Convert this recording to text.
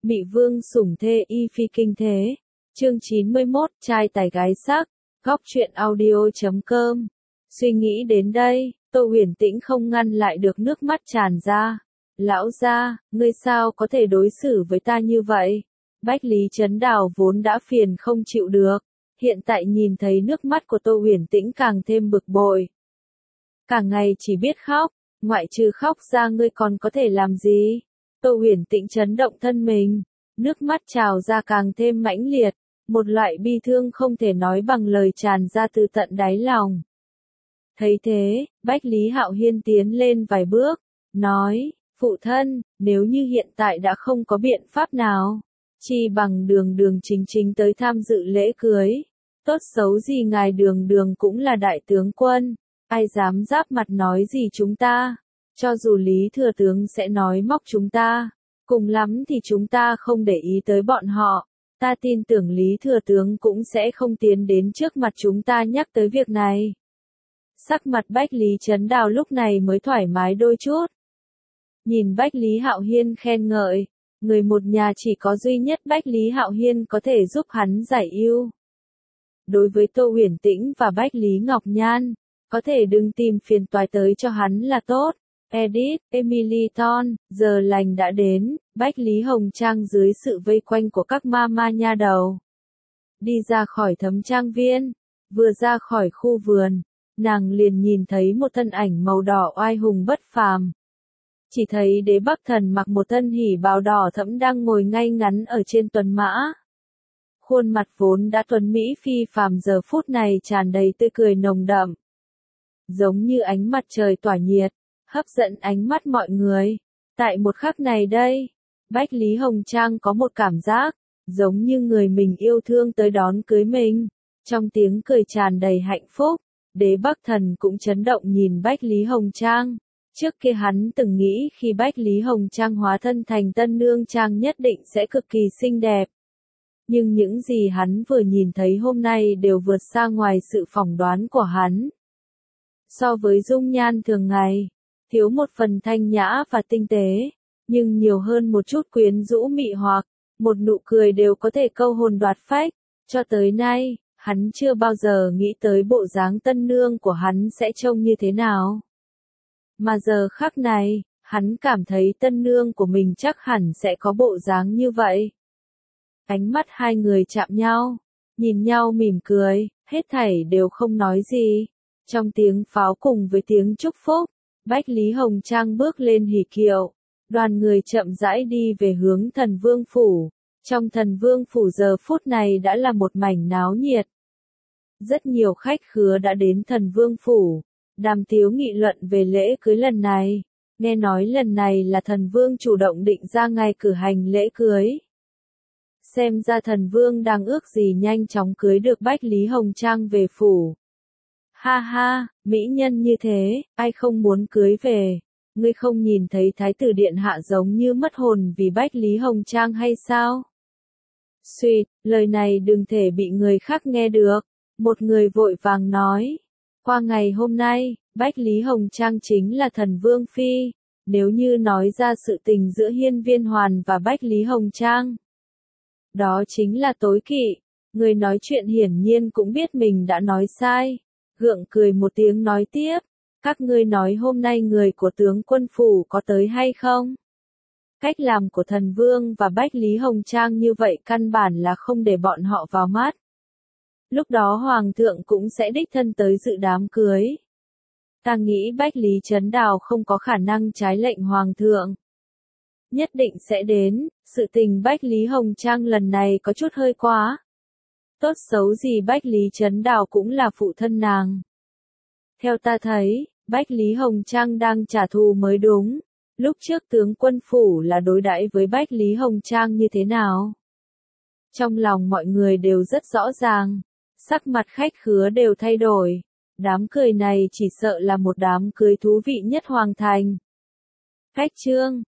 Mị vương sủng thê y phi kinh thế. Chương 91, trai tài gái sắc. Góc truyện audio.com. Suy nghĩ đến đây, Tô Huyền Tĩnh không ngăn lại được nước mắt tràn ra. Lão gia, ngươi sao có thể đối xử với ta như vậy? Bách Lý Trấn Đào vốn đã phiền không chịu được, hiện tại nhìn thấy nước mắt của Tô Huyền Tĩnh càng thêm bực bội. Cả ngày chỉ biết khóc, ngoại trừ khóc ra ngươi còn có thể làm gì? Tô Huyền Tĩnh chấn động thân mình, nước mắt trào ra càng thêm mãnh liệt, một loại bi thương không thể nói bằng lời tràn ra từ tận đáy lòng. Thấy thế, Bách Lý Hạo Hiên tiến lên vài bước, nói, phụ thân, nếu như hiện tại đã không có biện pháp nào, chi bằng Đường Đường chính chính tới tham dự lễ cưới. Tốt xấu gì ngài Đường Đường cũng là đại tướng quân, ai dám giáp mặt nói gì chúng ta, cho dù Lý Thừa Tướng sẽ nói móc chúng ta, cùng lắm thì chúng ta không để ý tới bọn họ, ta tin tưởng Lý Thừa Tướng cũng sẽ không tiến đến trước mặt chúng ta nhắc tới việc này. Sắc mặt Bách Lý Trấn Đào lúc này mới thoải mái đôi chút. Nhìn Bách Lý Hạo Hiên khen ngợi, người một nhà chỉ có duy nhất Bách Lý Hạo Hiên có thể giúp hắn giải ưu. Đối với Tô Huyền Tĩnh và Bách Lý Ngọc Nhan, có thể đừng tìm phiền toái tới cho hắn là tốt. Edith, Emily Ton, giờ lành đã đến, Bách Lý Hồng Trang dưới sự vây quanh của các ma nha đầu. Đi ra khỏi Thấm Trang Viên, vừa ra khỏi khu vườn, nàng liền nhìn thấy một thân ảnh màu đỏ oai hùng bất phàm. Chỉ thấy Đế Bắc Thần mặc một thân hỉ bào đỏ thẫm đang ngồi ngay ngắn ở trên tuần mã. Khuôn mặt vốn đã tuấn mỹ phi phàm giờ phút này tràn đầy tươi cười nồng đậm. Giống như ánh mặt trời tỏa nhiệt, hấp dẫn ánh mắt mọi người. Tại một khắc này đây, Bách Lý Hồng Trang có một cảm giác, giống như người mình yêu thương tới đón cưới mình. Trong tiếng cười tràn đầy hạnh phúc, Đế Bắc Thần cũng chấn động nhìn Bách Lý Hồng Trang. Trước kia hắn từng nghĩ khi Bách Lý Hồng Trang hóa thân thành tân nương trang nhất định sẽ cực kỳ xinh đẹp. Nhưng những gì hắn vừa nhìn thấy hôm nay đều vượt xa ngoài sự phỏng đoán của hắn. So với dung nhan thường ngày, thiếu một phần thanh nhã và tinh tế, nhưng nhiều hơn một chút quyến rũ mị hoặc, một nụ cười đều có thể câu hồn đoạt phách. Cho tới nay, hắn chưa bao giờ nghĩ tới bộ dáng tân nương của hắn sẽ trông như thế nào. Mà giờ khắc này, hắn cảm thấy tân nương của mình chắc hẳn sẽ có bộ dáng như vậy. Ánh mắt hai người chạm nhau, nhìn nhau mỉm cười, hết thảy đều không nói gì. Trong tiếng pháo cùng với tiếng chúc phúc, Bách Lý Hồng Trang bước lên hỉ kiệu, đoàn người chậm rãi đi về hướng Thần Vương Phủ. Trong Thần Vương Phủ giờ phút này đã là một mảnh náo nhiệt. Rất nhiều khách khứa đã đến Thần Vương Phủ, đàm tiếu nghị luận về lễ cưới lần này. Nghe nói lần này là Thần Vương chủ động định ra ngày cử hành lễ cưới. Xem ra Thần Vương đang ước gì nhanh chóng cưới được Bách Lý Hồng Trang về phủ. Ha ha, mỹ nhân như thế, ai không muốn cưới về? Ngươi không nhìn thấy Thái tử Điện Hạ giống như mất hồn vì Bách Lý Hồng Trang hay sao? Xuyệt, lời này đừng thể bị người khác nghe được. Một người vội vàng nói. Qua ngày hôm nay, Bách Lý Hồng Trang chính là Thần Vương Phi. Nếu như nói ra sự tình giữa Hiên Viên Hoàn và Bách Lý Hồng Trang, đó chính là tối kỵ. Người nói chuyện hiển nhiên cũng biết mình đã nói sai. Gượng cười một tiếng nói tiếp. Các ngươi nói hôm nay người của tướng quân phủ có tới hay không? Cách làm của Thần Vương và Bách Lý Hồng Trang như vậy căn bản là không để bọn họ vào mắt. Lúc đó Hoàng thượng cũng sẽ đích thân tới dự đám cưới. Ta nghĩ Bách Lý Trấn Đào không có khả năng trái lệnh Hoàng thượng. Nhất định sẽ đến, sự tình Bách Lý Hồng Trang lần này có chút hơi quá. Tốt xấu gì Bách Lý Trấn Đào cũng là phụ thân nàng. Theo ta thấy, Bách Lý Hồng Trang đang trả thù mới đúng. Lúc trước tướng quân phủ là đối đãi với Bách Lý Hồng Trang như thế nào? Trong lòng mọi người đều rất rõ ràng. Sắc mặt khách khứa đều thay đổi. Đám cười này chỉ sợ là một đám cưới thú vị nhất hoàng thành. Khách trương,